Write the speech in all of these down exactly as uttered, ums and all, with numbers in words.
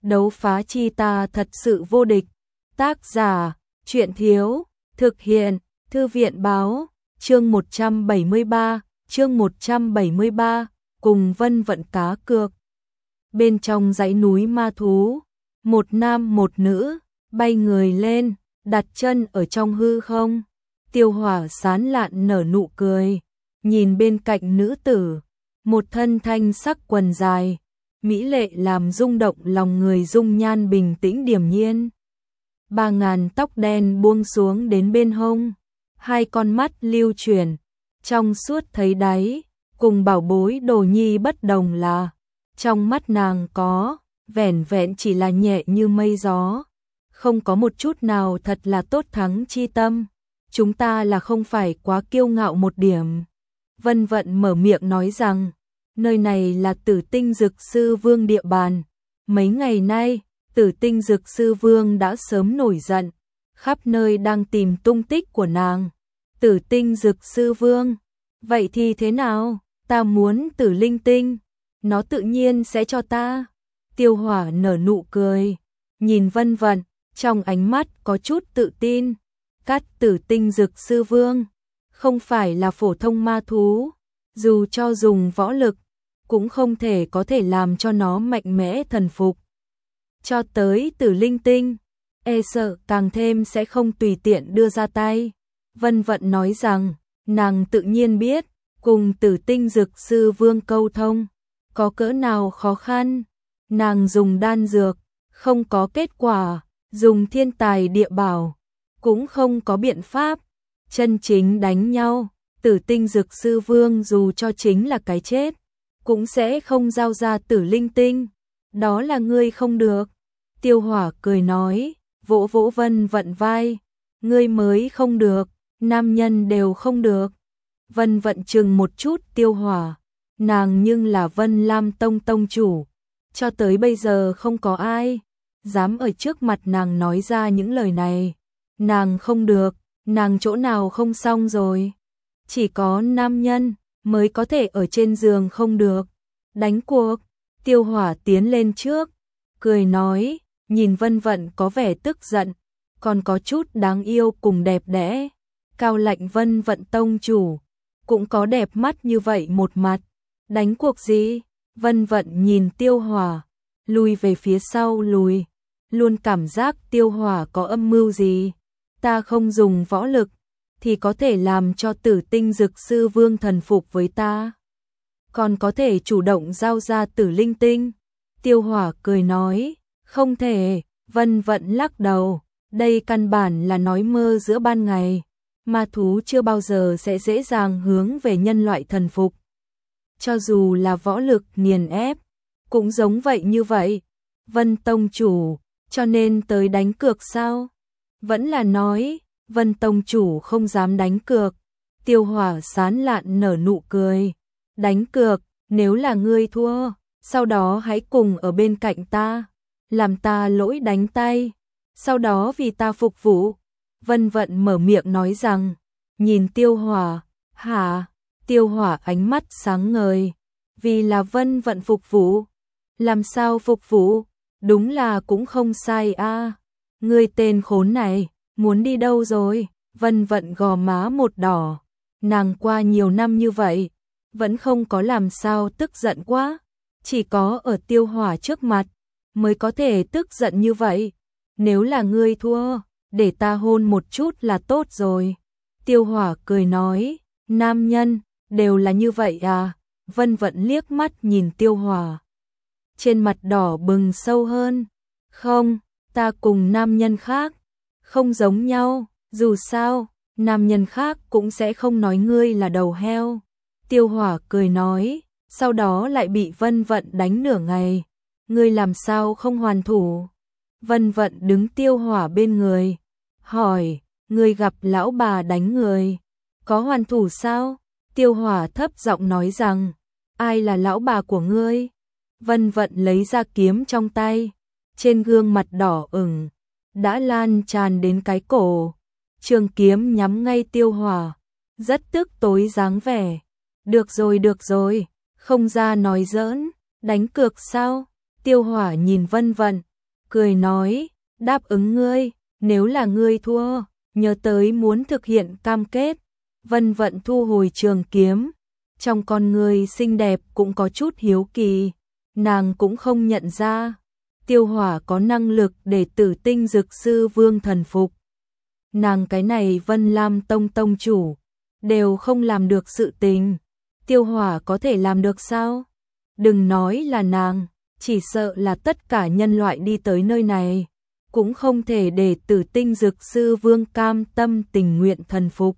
Đấu phá chi ta thật sự vô địch. Tác giả, Truyện Thiếu, thực hiện, Thư viện Báo, chương một trăm bảy mươi ba, chương một trăm bảy mươi ba, cùng Vân Vận cá cược. Bên trong dãy núi ma thú, một nam một nữ, bay người lên, đặt chân ở trong hư không. Tiêu Hỏa sán lạn nở nụ cười, nhìn bên cạnh nữ tử, một thân thanh sắc quần dài, mỹ lệ làm rung động lòng người, dung nhan bình tĩnh điềm nhiên. Ba ngàn tóc đen buông xuống đến bên hông, hai con mắt lưu chuyển, trong suốt thấy đáy, cùng bảo bối Đồ Nhi bất đồng là, trong mắt nàng có, vẻn vẹn chỉ là nhẹ như mây gió, không có một chút nào thật là tốt thắng chi tâm. Chúng ta là không phải quá kiêu ngạo một điểm. Vân Vận mở miệng nói rằng, nơi này là Tử Tinh Dực Sư Vương địa bàn. Mấy ngày nay, Tử Tinh Dực Sư Vương đã sớm nổi giận, khắp nơi đang tìm tung tích của nàng. Tử Tinh Dực Sư Vương, vậy thì thế nào? Ta muốn Tử Linh Tinh, nó tự nhiên sẽ cho ta. Tiêu Hỏa nở nụ cười, nhìn Vân Vận, trong ánh mắt có chút tự tin. Cát Tử Tinh Dực Sư Vương không phải là phổ thông ma thú, dù cho dùng võ lực cũng không thể có thể làm cho nó mạnh mẽ thần phục. Cho tới Tử Linh Tinh, e sợ càng thêm sẽ không tùy tiện đưa ra tay. Vân Vận nói rằng, nàng tự nhiên biết, cùng Tử Tinh Dực Sư Vương câu thông, có cỡ nào khó khăn. Nàng dùng đan dược, không có kết quả, dùng thiên tài địa bảo, cũng không có biện pháp. Chân chính đánh nhau, Tử Tinh Dực Sư Vương dù cho chính là cái chết, cũng sẽ không giao ra Tử Linh Tinh. Đó là ngươi không được. Tiêu Hỏa cười nói, vỗ vỗ Vân Vận vai, ngươi mới không được, nam nhân đều không được. Vân Vận chừng một chút Tiêu Hỏa, nàng nhưng là Vân Lam Tông tông chủ, cho tới bây giờ không có ai dám ở trước mặt nàng nói ra những lời này. Nàng không được, nàng chỗ nào không xong rồi? Chỉ có nam nhân mới có thể ở trên giường không được. Đánh cuộc. Tiêu Hỏa tiến lên trước, cười nói, nhìn Vân Vận có vẻ tức giận, còn có chút đáng yêu cùng đẹp đẽ. Cao lạnh Vân Vận tông chủ, cũng có đẹp mắt như vậy một mặt. Đánh cuộc gì? Vân Vận nhìn Tiêu Hỏa, lùi về phía sau lùi, luôn cảm giác Tiêu Hỏa có âm mưu gì. Ta không dùng võ lực, thì có thể làm cho Tử Tinh Dực Sư Vương thần phục với ta. Còn có thể chủ động giao ra Tử Linh Tinh. Tiêu Hỏa cười nói, không thể. Vân Vận lắc đầu, đây căn bản là nói mơ giữa ban ngày. Ma thú chưa bao giờ sẽ dễ dàng hướng về nhân loại thần phục. Cho dù là võ lực nghiền ép, cũng giống vậy như vậy. Vân tông chủ, cho nên tới đánh cược sao? Vẫn là nói, Vân tông chủ không dám đánh cược. Tiêu Hỏa sán lạn nở nụ cười. Đánh cược, nếu là ngươi thua, sau đó hãy cùng ở bên cạnh ta, làm ta lỗi đánh tay, sau đó vì ta phục vụ. Vân Vận mở miệng nói rằng, nhìn Tiêu Hỏa, hả? Tiêu Hỏa ánh mắt sáng ngời, vì là Vân Vận phục vụ. Làm sao phục vụ? Đúng là cũng không sai a. À. Ngươi tên khốn này, muốn đi đâu rồi? Vân Vận gò má một đỏ, nàng qua nhiều năm như vậy, vẫn không có làm sao tức giận quá, chỉ có ở Tiêu Hỏa trước mặt mới có thể tức giận như vậy. Nếu là ngươi thua, để ta hôn một chút là tốt rồi. Tiêu Hỏa cười nói, nam nhân đều là như vậy à? Vân Vận liếc mắt nhìn Tiêu Hỏa, trên mặt đỏ bừng sâu hơn. Không, ta cùng nam nhân khác không giống nhau, dù sao, nam nhân khác cũng sẽ không nói ngươi là đầu heo. Tiêu Hỏa cười nói, sau đó lại bị Vân Vận đánh nửa ngày. Ngươi làm sao không hoàn thủ? Vân Vận đứng Tiêu Hỏa bên người, hỏi, ngươi gặp lão bà đánh người, có hoàn thủ sao? Tiêu Hỏa thấp giọng nói rằng, ai là lão bà của ngươi? Vân Vận lấy ra kiếm trong tay, trên gương mặt đỏ ửng, đã lan tràn đến cái cổ. Trường kiếm nhắm ngay Tiêu Hỏa, rất tức tối dáng vẻ. Được rồi được rồi, không ra nói giỡn, đánh cược sao? Tiêu Hỏa nhìn Vân Vận, cười nói, đáp ứng ngươi, nếu là ngươi thua, nhớ tới muốn thực hiện cam kết. Vân Vận thu hồi trường kiếm, trong con người xinh đẹp cũng có chút hiếu kỳ, nàng cũng không nhận ra, Tiêu Hỏa có năng lực để Tử Tinh Dực Sư Vương thần phục. Nàng cái này Vân Lam Tông tông chủ, đều không làm được sự tình, Tiêu Hỏa có thể làm được sao? Đừng nói là nàng, chỉ sợ là tất cả nhân loại đi tới nơi này, cũng không thể để Tử Tinh Dực Sư Vương cam tâm tình nguyện thần phục.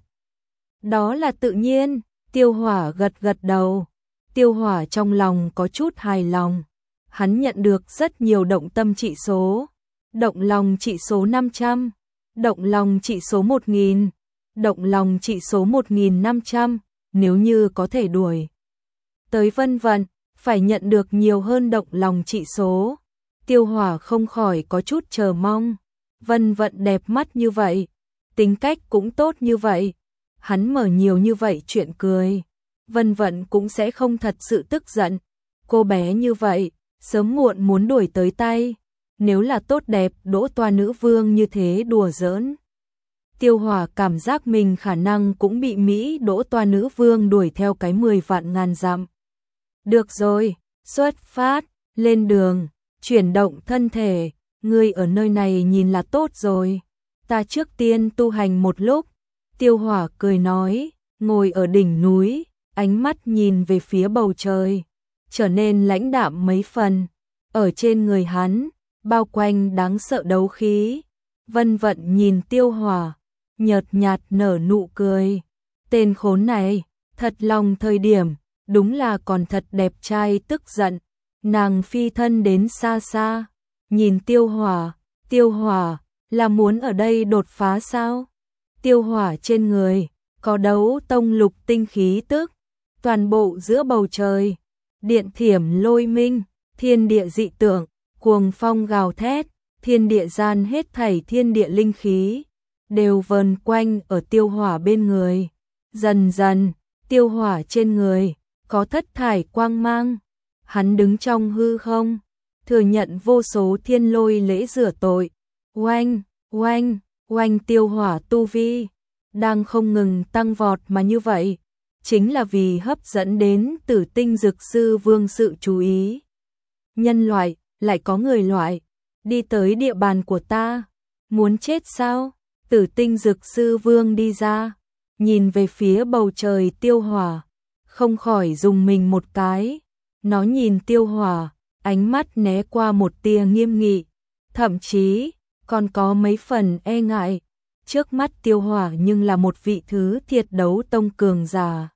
Đó là tự nhiên, Tiêu Hỏa gật gật đầu. Tiêu Hỏa trong lòng có chút hài lòng. Hắn nhận được rất nhiều động tâm trị số. Động lòng trị số năm trăm, động lòng trị số một nghìn, động lòng trị số một nghìn năm trăm, nếu như có thể đuổi tới Vân Vận, phải nhận được nhiều hơn động lòng trị số. Tiêu Hỏa không khỏi có chút chờ mong. Vân Vận đẹp mắt như vậy, tính cách cũng tốt như vậy, hắn mở nhiều như vậy chuyện cười, Vân Vận cũng sẽ không thật sự tức giận. Cô bé như vậy, sớm muộn muốn đuổi tới tay, nếu là tốt đẹp đỗ toa nữ vương như thế đùa giỡn. Tiêu Hỏa cảm giác mình khả năng cũng bị Mỹ đỗ toa nữ vương đuổi theo cái mười vạn ngàn dặm. Được rồi, xuất phát, lên đường, chuyển động thân thể, ngươi ở nơi này nhìn là tốt rồi. Ta trước tiên tu hành một lúc. Tiêu Hỏa cười nói, ngồi ở đỉnh núi, ánh mắt nhìn về phía bầu trời, trở nên lãnh đạm mấy phần. Ở trên người hắn, bao quanh đáng sợ đấu khí. Vân Vận nhìn Tiêu Hỏa, nhợt nhạt nở nụ cười. Tên khốn này, thật lòng thời điểm, đúng là còn thật đẹp trai tức giận. Nàng phi thân đến xa xa, nhìn Tiêu Hỏa, Tiêu Hỏa, là muốn ở đây đột phá sao? Tiêu Hỏa trên người, có đấu tông lục tinh khí tức, toàn bộ giữa bầu trời, điện thiểm lôi minh, thiên địa dị tượng, cuồng phong gào thét, thiên địa gian hết thảy thiên địa linh khí, đều vần quanh ở Tiêu Hỏa bên người. Dần dần, Tiêu Hỏa trên người, có thất thải quang mang, hắn đứng trong hư không, thừa nhận vô số thiên lôi lễ rửa tội. Oanh, oanh, oanh Tiêu Hỏa tu vi đang không ngừng tăng vọt mà như vậy, chính là vì hấp dẫn đến Tử Tinh Dực Sư Vương sự chú ý. Nhân loại, lại có người loại, đi tới địa bàn của ta, muốn chết sao? Tử Tinh Dực Sư Vương đi ra, nhìn về phía bầu trời Tiêu Hỏa, không khỏi dùng mình một cái. Nó nhìn Tiêu Hỏa, ánh mắt né qua một tia nghiêm nghị, thậm chí còn có mấy phần e ngại. Trước mắt Tiêu Hỏa nhưng là một vị thứ thiệt đấu tông cường giả.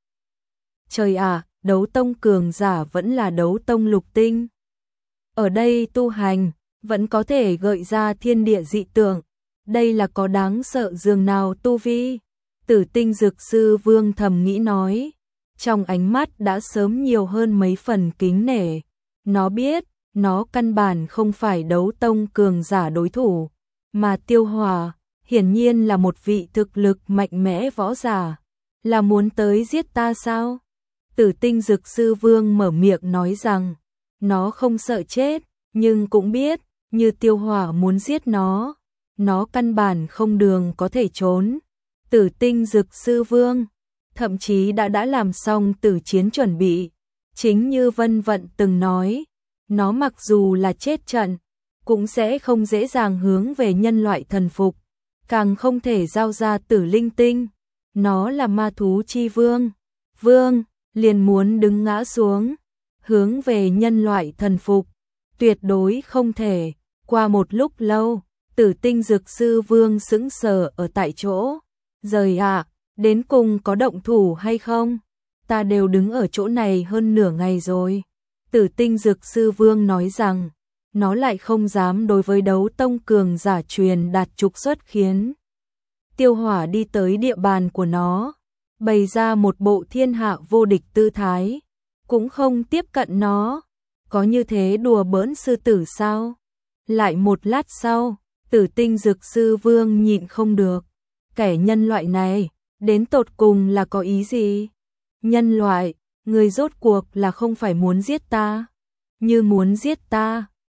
Trời ạ, đấu tông cường giả vẫn là đấu tông lục tinh. Ở đây tu hành, vẫn có thể gợi ra thiên địa dị tượng. Đây là có đáng sợ dường nào tu vi? Tử Tinh Dực Sư Vương thầm nghĩ nói. Trong ánh mắt đã sớm nhiều hơn mấy phần kính nể. Nó biết, nó căn bản không phải đấu tông cường giả đối thủ. Mà Tiêu Hỏa, hiển nhiên là một vị thực lực mạnh mẽ võ giả. Là muốn tới giết ta sao? Tử Tinh Dực Sư Vương mở miệng nói rằng, nó không sợ chết, nhưng cũng biết, như Tiêu Hỏa muốn giết nó, nó căn bản không đường có thể trốn. Tử Tinh Dực Sư Vương, thậm chí đã đã làm xong tử chiến chuẩn bị. Chính như Vân Vận từng nói, nó mặc dù là chết trận, cũng sẽ không dễ dàng hướng về nhân loại thần phục, càng không thể giao ra tử linh tinh. Nó là ma thú chi vương, vương, liền muốn đứng ngã xuống, hướng về nhân loại thần phục, tuyệt đối không thể. Qua một lúc lâu, Tử Tinh Dực Sư Vương sững sờ ở tại chỗ. Rời ạ, đến cùng có động thủ hay không? Ta đều đứng ở chỗ này hơn nửa ngày rồi. Tử Tinh Dực Sư Vương nói rằng, nó lại không dám đối với đấu tông cường giả truyền đạt trục xuất khiến Tiêu Hỏa đi tới địa bàn của nó, bày ra một bộ thiên hạ vô địch tư thái, cũng không tiếp cận nó. Có như thế đùa bỡn sư tử sao? Lại một lát sau, Tử Tinh Dực Sư Vương nhịn không được. Kẻ nhân loại này, đến tột cùng là có ý gì? Nhân loại, người rốt cuộc là không phải muốn giết ta? Như muốn giết ta,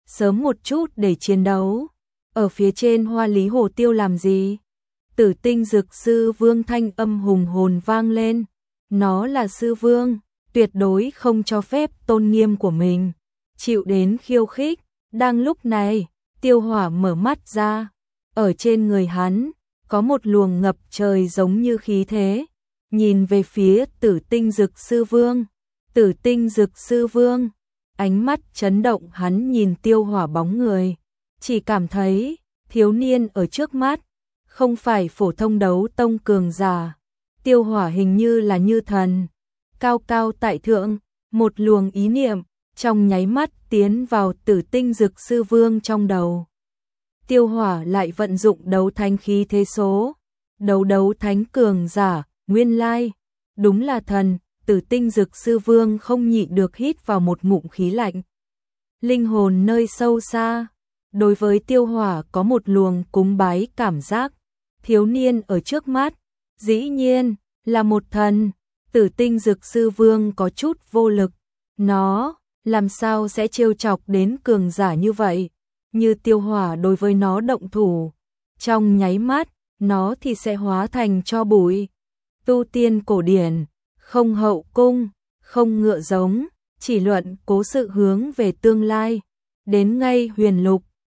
sớm một chút để chiến đấu. Ở phía trên Hoa Lý Hồ Tiêu làm gì? Tử Tinh Dực Sư Vương thanh âm hùng hồn vang lên. Nó là sư vương, tuyệt đối không cho phép tôn nghiêm của mình chịu đến khiêu khích. Đang lúc này, Tiêu Hỏa mở mắt ra, ở trên người hắn có một luồng ngập trời giống như khí thế, nhìn về phía Tử Tinh Dực Sư Vương. Tử Tinh Dực Sư Vương, ánh mắt chấn động, hắn nhìn Tiêu Hỏa bóng người, chỉ cảm thấy thiếu niên ở trước mắt không phải phổ thông đấu tông cường giả. Tiêu Hỏa hình như là như thần, cao cao tại thượng, một luồng ý niệm trong nháy mắt tiến vào Tử Tinh Dực Sư Vương trong đầu. Tiêu Hỏa lại vận dụng đấu thánh khí thế số, đấu đấu thánh cường giả, nguyên lai, đúng là thần. Tử Tinh Dực Sư Vương không nhịn được hít vào một ngụm khí lạnh. Linh hồn nơi sâu xa, đối với Tiêu Hỏa có một luồng cúng bái cảm giác. Thiếu niên ở trước mắt, dĩ nhiên là một thần. Tử Tinh Dực Sư Vương có chút vô lực, nó làm sao sẽ trêu chọc đến cường giả như vậy? Như Tiêu Hỏa đối với nó động thủ, trong nháy mắt, nó thì sẽ hóa thành tro bụi. Tu tiên cổ điển, không hậu cung, không ngựa giống, chỉ luận cố sự hướng về tương lai. Đến ngay huyền lục,